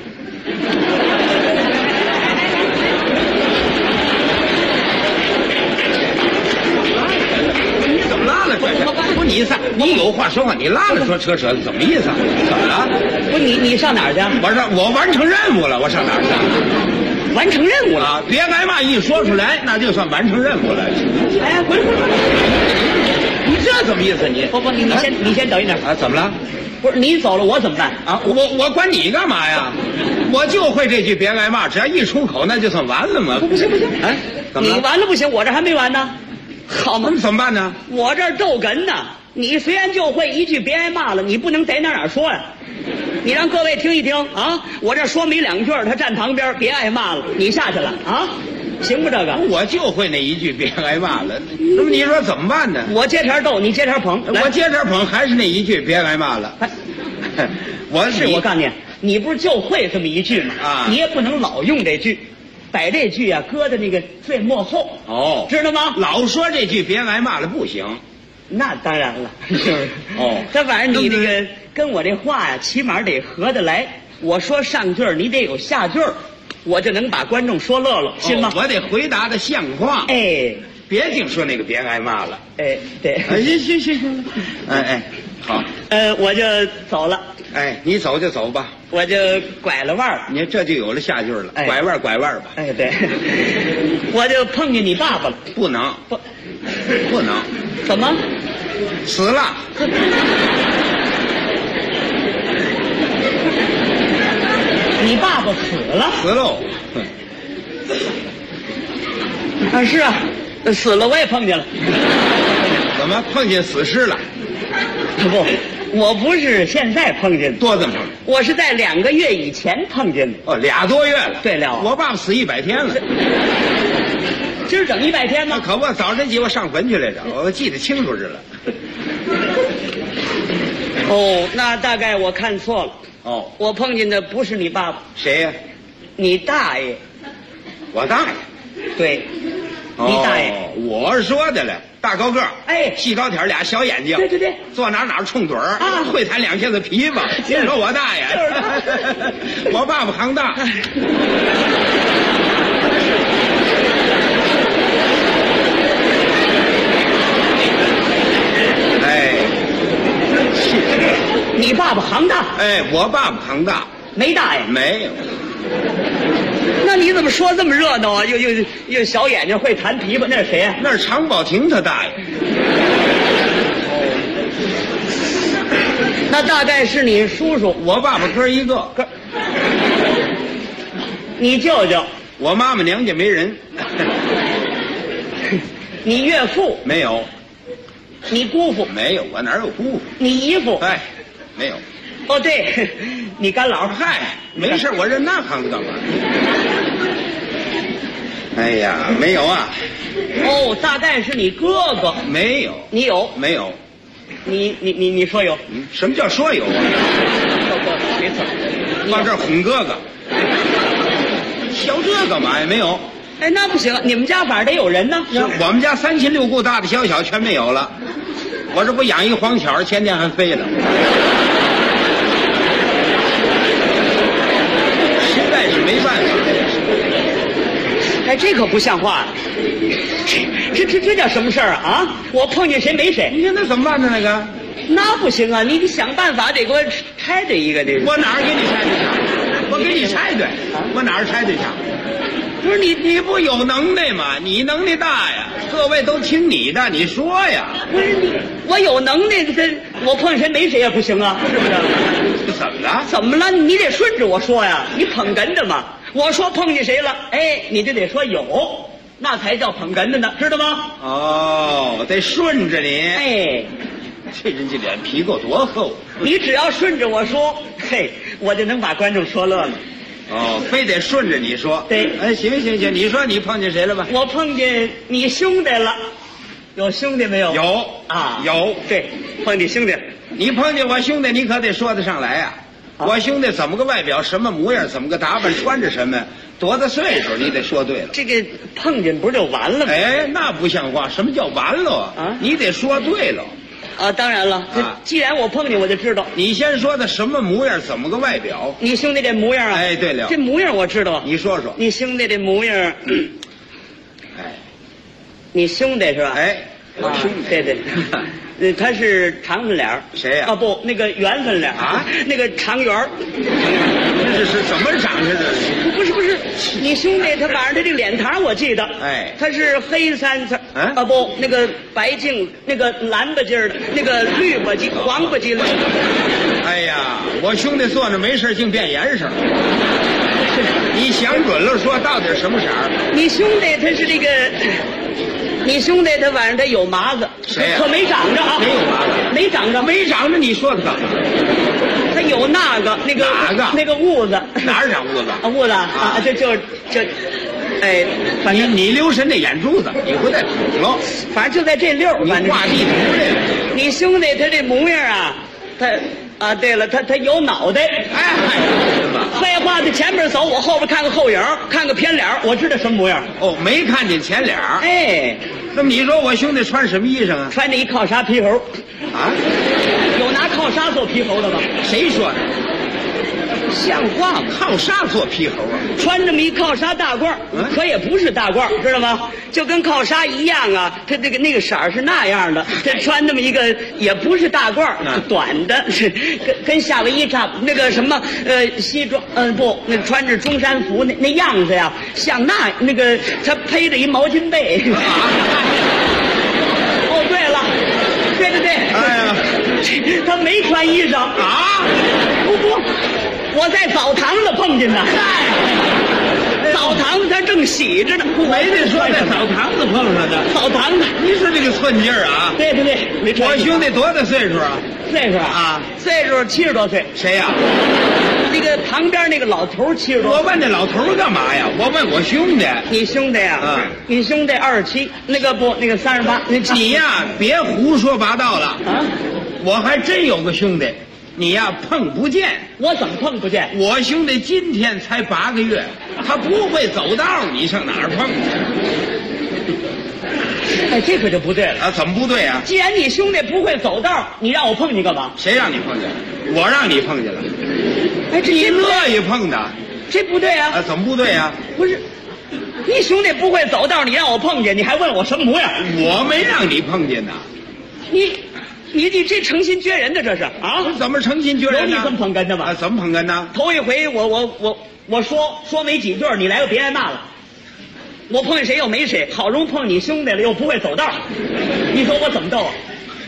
你怎么拉了扯扯？不是你意思，你有话说话，你拉了说扯扯，怎么意思？怎么了？ 不是你上哪儿去？ 我完成任务了，我上哪儿去？ 完成任务了， 别挨骂，一说出来那就算完成任务了。 哎呀，滚！ 你这怎么意思？你不，你先等一等啊！怎么了？ 不是你走了，我怎么办啊？我管你干嘛呀？我就会这句别挨骂，只要一出口那就算完了嘛。 不行， 哎， 你完了不行，我这还没完呢。好嘛， 怎么办呢？ 我这儿逗哏呢，你虽然就会一句别挨骂了，你不能在哪说呀？你让各位听一听啊！我这说没两句，他站旁边，别挨骂了，你下去了啊？行不？这个我就会那一句别挨骂了。那么你说怎么办呢？ 我接茬逗，你接茬捧。 我接茬捧还是那一句别挨骂了。 我告诉你，你不是就会这么一句吗？ 啊， 你也不能老用这句，把这句啊搁在那个最幕后。 哦， 知道吗？ 老说这句别挨骂了不行。 那当然了，是不是？ 哦， 这玩意儿你这个跟我这话呀，起码得合得来。我说上句儿，你得有下句儿，我就能把观众说乐了，信吗？ 我得回答的像话。 哎， 别净说那个别挨骂了。 哎，对。 行了。哎，好。 我就走了。 哎，你走就走吧。 我就拐了弯儿。 你这就有了下句了。 哎， 拐弯吧。 哎，对。我就碰见你爸爸了。 不能。不能。 怎么？ 死了。 你爸爸死了？ 死喽。 啊，是啊，死了我也碰见了。 怎么碰见死尸了？ 不，我不是现在碰见的。 多怎么？ 我是在2个月以前碰见的。 哦，2多月了。 对了， 我爸爸死100天了。 今儿整100天吗？ 可不，早晨起我上坟去来着，我记得清楚着了。 哦，那大概我看错了。 哦， 我碰见的不是你爸爸。 谁呀？ 你大爷。 我大爷。 对，你大爷。 我说的了，大高个儿， 哎， 细高挑，俩小眼睛， 对， 坐哪冲盹儿啊， 会弹2下子琵琶。您说我大爷？我爸爸行大。哎，是。 你爸爸行大？ 哎，我爸爸行大。 没大爷？ 没有。 那你怎么说这么热闹啊？又小眼睛，会弹琵琶，那是谁呀？ 那是常宝霆他大爷。 那大概是你叔叔， 我爸爸哥一个， 你舅舅， 我妈妈娘家没人， 你岳父没有， 你姑父没有，我哪有姑父？ 你姨父， 哎，没有。 哦，对，你干老， 嗨，没事，我认那行子干嘛？哎呀，没有啊。 哦，大概是你哥哥， 没有， 你有？ 没有。 你说有？ 什么叫说有啊？ 没错， 往这儿哄哥哥，笑这干嘛呀？没有。 哎，那不行，你们家反正得有人呢。 我们家3亲6故，大大小小全没有了。我这不养一黄巧，前天还飞了。实在是没办法。 哎，这可不像话。这叫什么事儿啊？我碰见谁没谁？ 你说那怎么办呢？那个， 那不行啊！你想办法得给我拆对一个这个。 我哪儿给你拆对去？我给你拆对，我哪儿拆对去？不是你不有能耐吗？你能耐大呀，各位都听你的，你说呀。 不是你，我有能耐，我碰见谁没谁也不行啊，是不是？ 怎么了？ 怎么了？你得顺着我说呀，你捧哏的嘛。我说碰见谁了，哎，你就得说有，那才叫捧哏的呢，知道吗？ 哦，得顺着你。 哎， 这人这脸皮够多厚！ 你只要顺着我说，嘿，我就能把观众说乐了。 哦，非得顺着你说。 对， 哎，行，你说你碰见谁了吧？ 我碰见你兄弟了，有兄弟没有？ 有啊， 有。 对，碰见兄弟， 你碰见我兄弟，你可得说得上来呀。我兄弟怎么个外表，什么模样，怎么个打扮，穿着什么，多大岁数，你得说对了。 这个碰见不是就完了吗？ 哎，那不像话，什么叫完了啊？你得说对了。 啊，当然了，既然我碰见，我就知道。 你先说的什么模样，怎么个外表？ 你兄弟这模样啊？ 哎，对了， 这模样我知道。 你说说， 你兄弟这模样， 哎， 你兄弟是吧？ 哎，我兄弟， 对。他是长粉脸。 谁呀？ 啊不，那个圆粉脸啊， 那个长圆。 这是怎么长的？ 不是，你兄弟他晚上他这脸膛我记得， 哎， 他是黑3层，啊不，那个白净，那个蓝吧唧的，那个绿吧唧，黄吧唧的。 哎呀，我兄弟坐那没事净变颜色。你想准了说到底什么色儿？ 你兄弟他是这个。你兄弟他晚上他有麻子， 谁呀？ 可没长着啊！ 没有麻子， 没长着， 没长着，你说他干嘛？ 他有那个哪个那个痦子， 哪儿长痦子？ 痦子啊，这，哎，反正你留神那眼珠子，你回来捅了， 反正就在这溜儿， 你挂地图来了。 你兄弟他这模样啊，他啊，对了，他有脑袋， 哎， 废话，他前面走，我后边看个后影，看个偏脸，我知道什么模样。 哦，没看见前脸。 哎， 那么你说我兄弟穿什么衣裳啊？ 穿着一靠纱皮猴。 啊？ 有拿靠纱做皮猴的吗？ 谁说的？像话吗？靠纱做皮猴啊？ 穿这么一靠纱大褂，可也不是大褂，知道吗？就跟靠纱一样啊，它那个色儿是那样的。这穿那么一个也不是大褂，短的，是跟夏威夷差那个什么西装，不，那穿着中山服那样子呀，像那个他披着一毛巾被。哦，对了，对。 哎呀， 他没穿衣裳啊！ 不。我在澡堂子碰见的，澡堂子他正洗着呢， 没得说在澡堂子碰上的。 澡堂子， 你说这个寸劲儿啊！ 对，没穿。 我兄弟多大岁数啊？ 岁数啊？岁数70多岁。 谁呀？ 那个旁边那个老头70多。 我问那老头干嘛呀？我问我兄弟。 你兄弟呀？ 啊， 你兄弟27，那个不，那个38。 你呀，别胡说八道了啊！我还真有个兄弟。你呀碰不见， 我怎么碰不见？ 我兄弟今天才8个月，他不会走道，你上哪儿碰去？哎，这可就不对了啊！怎么不对啊？ 既然你兄弟不会走道，你让我碰你干嘛？ 谁让你碰见？我让你碰见了。 哎， 你乐意碰的？ 这不对啊！ 怎么不对啊？ 不是，你兄弟不会走道，你让我碰见，你还问我什么模样？ 我没让你碰见呐。 你这诚心撅人的这是啊？ 怎么诚心撅人呢？ 有你这么捧哏的吗？ 怎么捧哏呢？ 头一回我说没几句，你来个别挨骂了。我碰见谁又没谁，好容易碰你兄弟了，又不会走道，你说我怎么斗啊？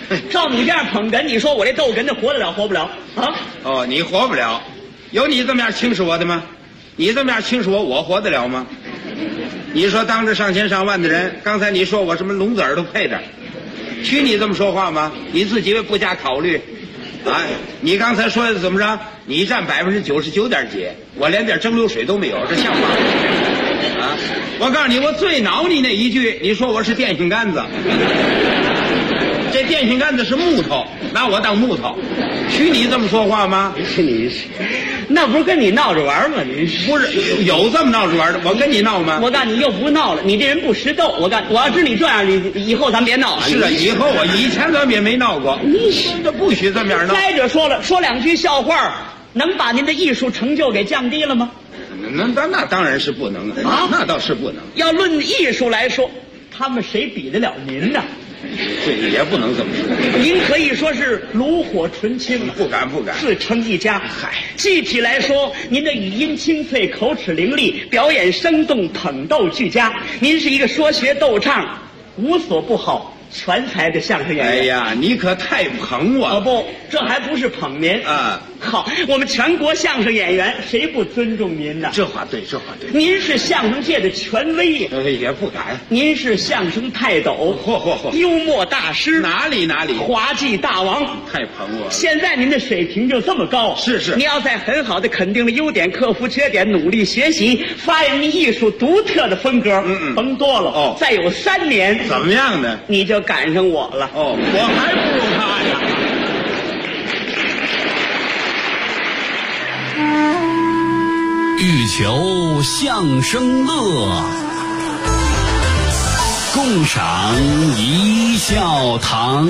照你这样捧哏，你说我这逗哏的活得了活不了啊？ 哦，你活不了，有你这么样轻视我的吗？你这么样轻视我活得了吗？你说当着上千上万的人，刚才你说我什么聋子耳朵配着，许你这么说话吗？你自己不加考虑？哎，你刚才说的怎么着？你占99.几，我连点蒸馏水都没有，这像话吗？啊！我告诉你，我最恼你那一句，你说我是电线杆子，这电线杆子是木头，拿我当木头，许你这么说话吗？ 你是，那不是跟你闹着玩吗？你不是有这么闹着玩的？我跟你闹吗？ 我告诉你，又不闹了，你这人不识逗。我要知你这样，你以后咱别闹了。 是啊，以后我以前咱们也没闹过，这不许这么样闹。 再者说了，说两句笑话，能把您的艺术成就给降低了吗？ 那当然是不能啊，那倒是不能。 要论艺术来说，他们谁比得了您呢？ 对，也不能这么说。 您可以说是炉火纯青， 不敢， 自成一家。 嗨， 具体来说，您的语音清脆，口齿伶俐，表演生动，捧逗俱佳。您是一个说学逗唱无所不好、全才的相声演员。 哎呀，你可太捧我了！ 不，这还不是捧您啊！ 好，我们全国相声演员谁不尊重您呢？ 这话对。 您是相声界的权威呀！ 也不敢。 您是相声泰斗， 嚯！ 幽默大师， 哪里？ 滑稽大王， 太捧我了！ 现在您的水平就这么高， 是。 你要在很好的肯定了优点，克服缺点，努力学习，发扬您艺术独特的风格。甭多了哦，再有3年， 怎么样呢？ 你就赶上我了。 哦，我还不如他呀。 欲求相声乐，共赏一笑堂。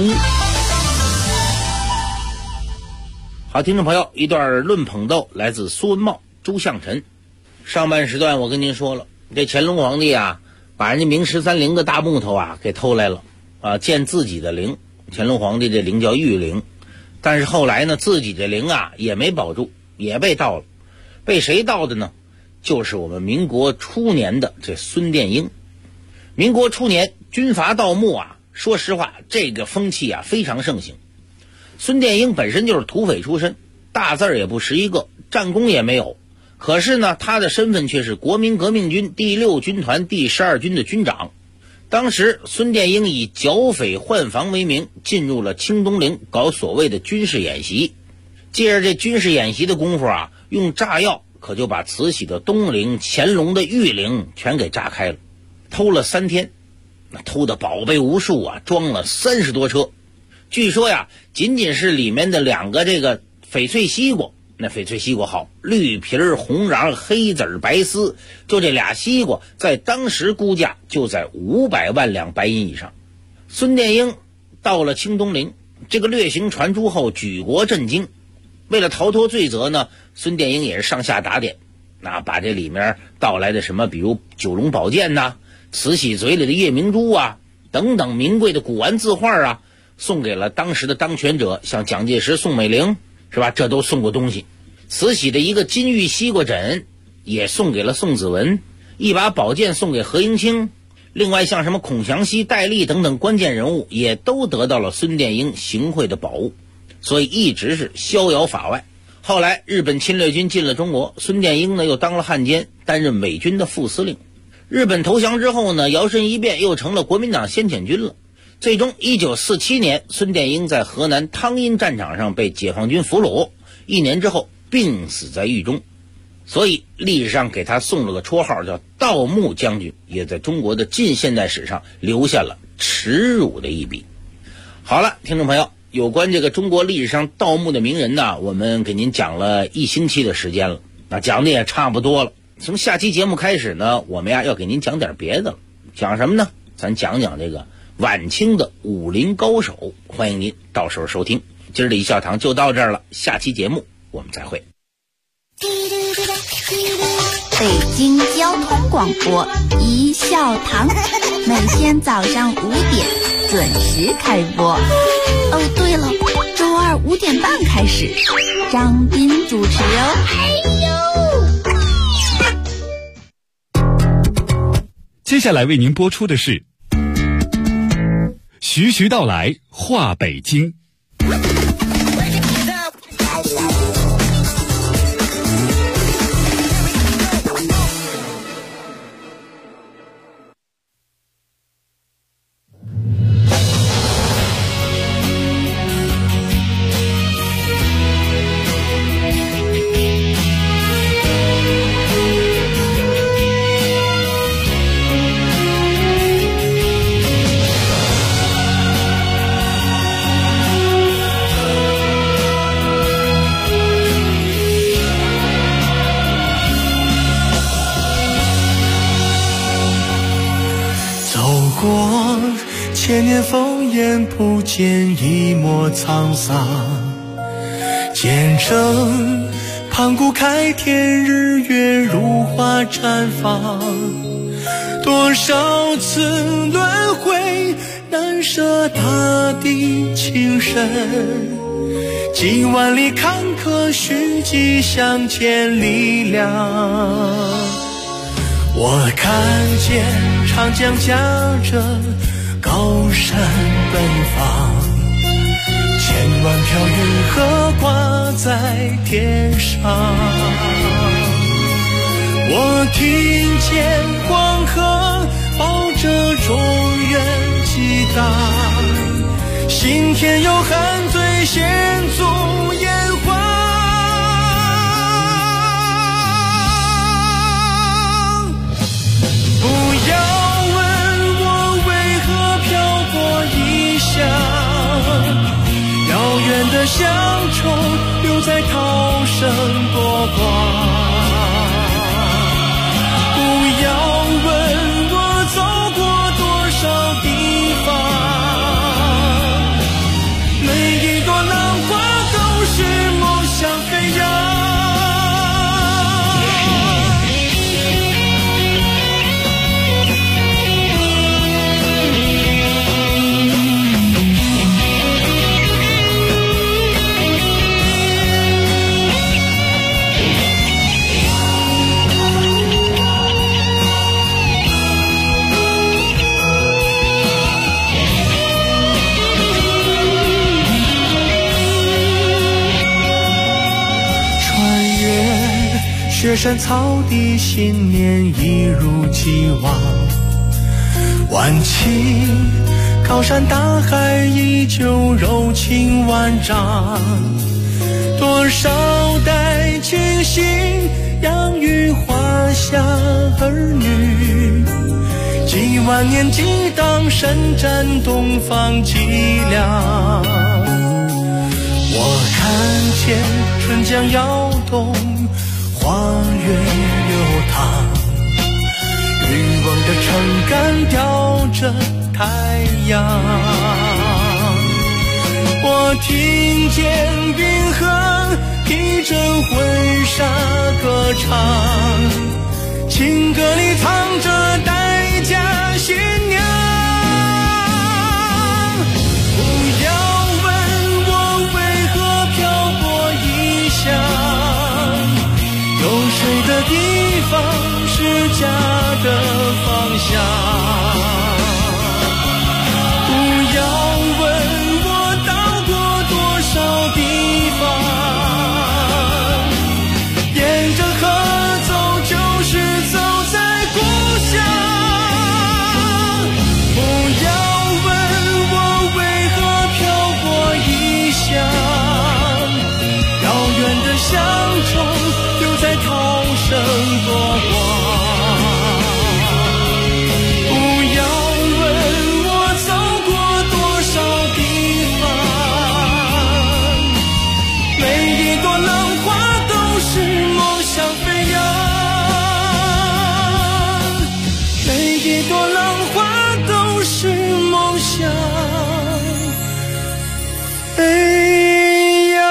好，听众朋友，一段论捧逗来自苏文茂、朱向臣。上半时段我跟您说了，这乾隆皇帝啊，把人家明13陵的大木头啊给偷来了啊，建自己的陵。乾隆皇帝这陵叫玉陵，但是后来呢，自己这陵啊也没保住，也被盗了。被谁盗的呢？就是我们民国初年的这孙殿英。民国初年军阀盗墓啊，说实话这个风气啊非常盛行。孙殿英本身就是土匪出身，大字也不识一个，战功也没有，可是呢他的身份却是国民革命军第6军团第12军的军长。当时孙殿英以剿匪换防为名，进入了清东陵搞所谓的军事演习。借着这军事演习的功夫啊，用炸药可就把慈禧的东陵、乾隆的玉陵全给炸开了。偷了3天，那偷的宝贝无数啊，装了30多车。据说呀，仅仅是里面的2个这个翡翠西瓜，那翡翠西瓜好，绿皮儿红瓤黑籽白丝，就这俩西瓜在当时估价就在500万两白银以上。孙殿英到了清东陵，这个略行传出后举国震惊。为了逃脱罪责呢，孙殿英也是上下打点，把这里面盗来的什么比如九龙宝剑呐、慈禧嘴里的夜明珠啊等等名贵的古玩字画啊，送给了当时的当权者，像蒋介石、宋美龄是吧，这都送过东西。慈禧的一个金玉西瓜枕也送给了宋子文，一把宝剑送给何应钦，另外像什么孔祥熙、戴笠等等关键人物也都得到了孙殿英行贿的宝物，所以一直是逍遥法外。后来日本侵略军进了中国，孙殿英呢又当了汉奸，担任伪军的副司令。日本投降之后呢，摇身一变又成了国民党先遣军了。最终1947年，孙殿英在河南汤阴战场上被解放军俘虏，1年之后病死在狱中，所以历史上给他送了个绰号叫盗墓将军，也在中国的近现代史上留下了耻辱的一笔。好了，听众朋友，有关这个中国历史上盗墓的名人呢，我们给您讲了1星期的时间了，讲的也差不多了。从下期节目开始呢，我们要给您讲点别的了。讲什么呢？咱讲讲这个晚清的武林高手，欢迎您到时候收听。今儿的一笑堂就到这儿了，下期节目我们再会。 北京交通广播一笑堂，每天早上5点准时开播。哦，对了，周2 5点半开始，张斌主持哦。 接下来为您播出的是徐徐道来话北京。 千年烽烟不见一抹沧桑，见证盘古开天，日月如花绽放。多少次轮回，难舍大地情深。几万里坎坷，蓄积向前力量。我看见长江夹着高山奔放，千万条云河挂在天上。我听见黄河抱着中原激荡，心田有汉醉献足炎黄。不要问我为何漂泊异乡，遥远的乡愁留在涛声波光。不要问我走过多少地方，每一朵浪花都是梦想飞扬。雪山草地，信念一如既往。万顷高山大海，依旧柔情万丈。多少代亲信养育华夏儿女，几万年激荡，伸展东方脊梁。我看见春江摇动，花月流淌，渔翁的撑杆吊着太阳。我听见冰河一阵婚纱歌唱，情歌里藏着待嫁新娘。不要问我为何漂泊异乡，有水的地方是家的方向。不要问我到过多少地方，沿着河走就是走在故乡。不要问我为何漂泊异乡，遥远的乡愁留在涛声波光。不要问我走过多少地方，每一朵浪花都是梦想飞扬，每一朵浪花都是梦想飞扬。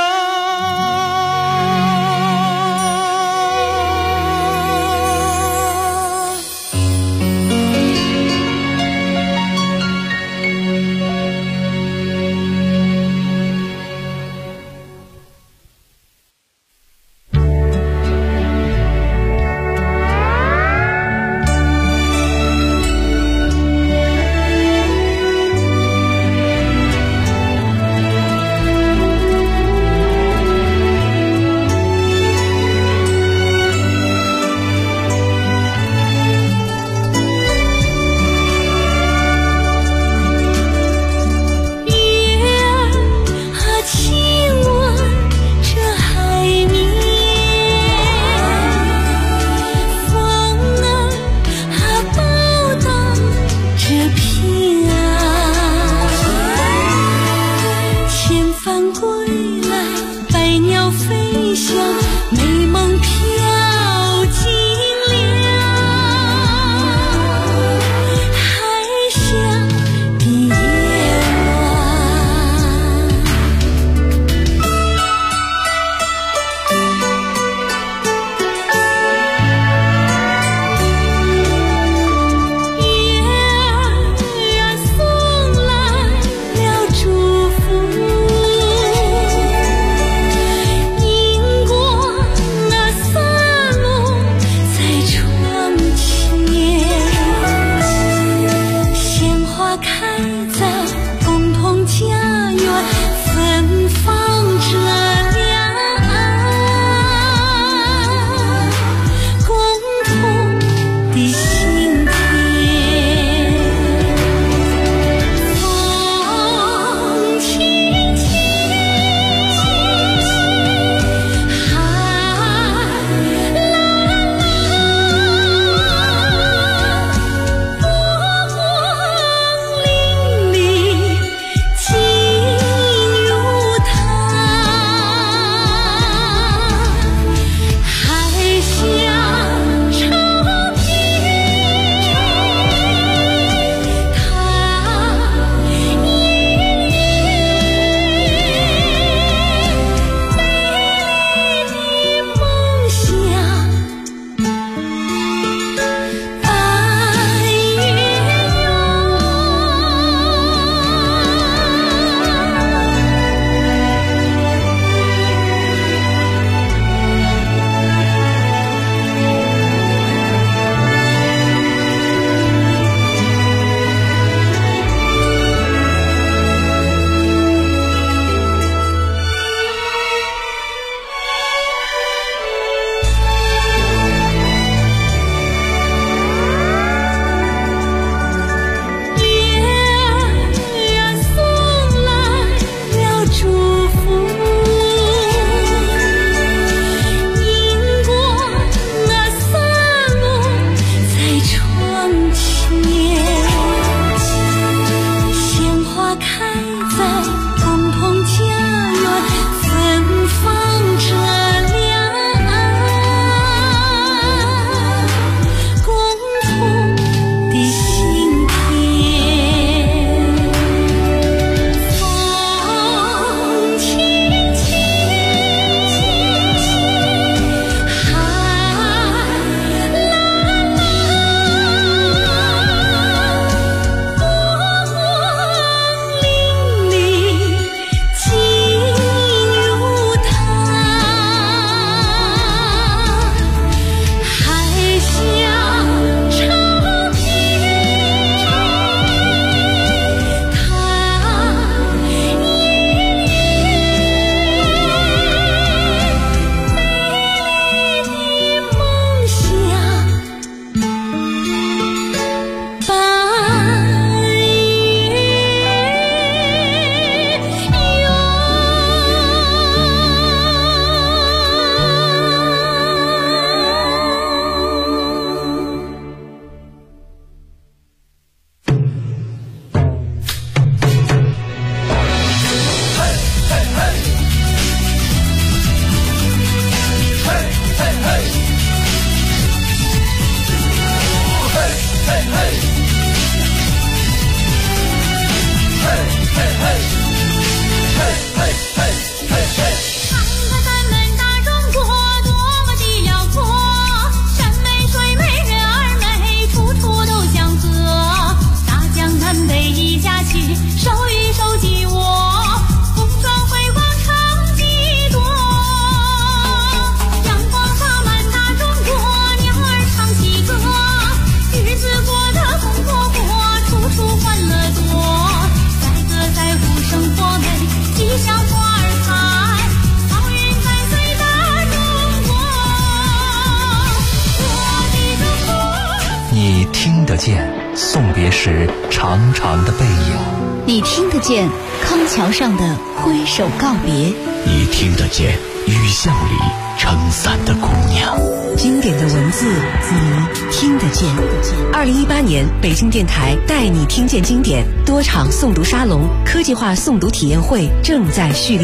送别时长长的背影， 你听得见康桥上的挥手告别， 你听得见雨巷里撑伞的姑娘。 经典的文字，你听得见。2018年，北京电台带你听见经典多场诵读沙龙、科技化诵读体验会正在序列。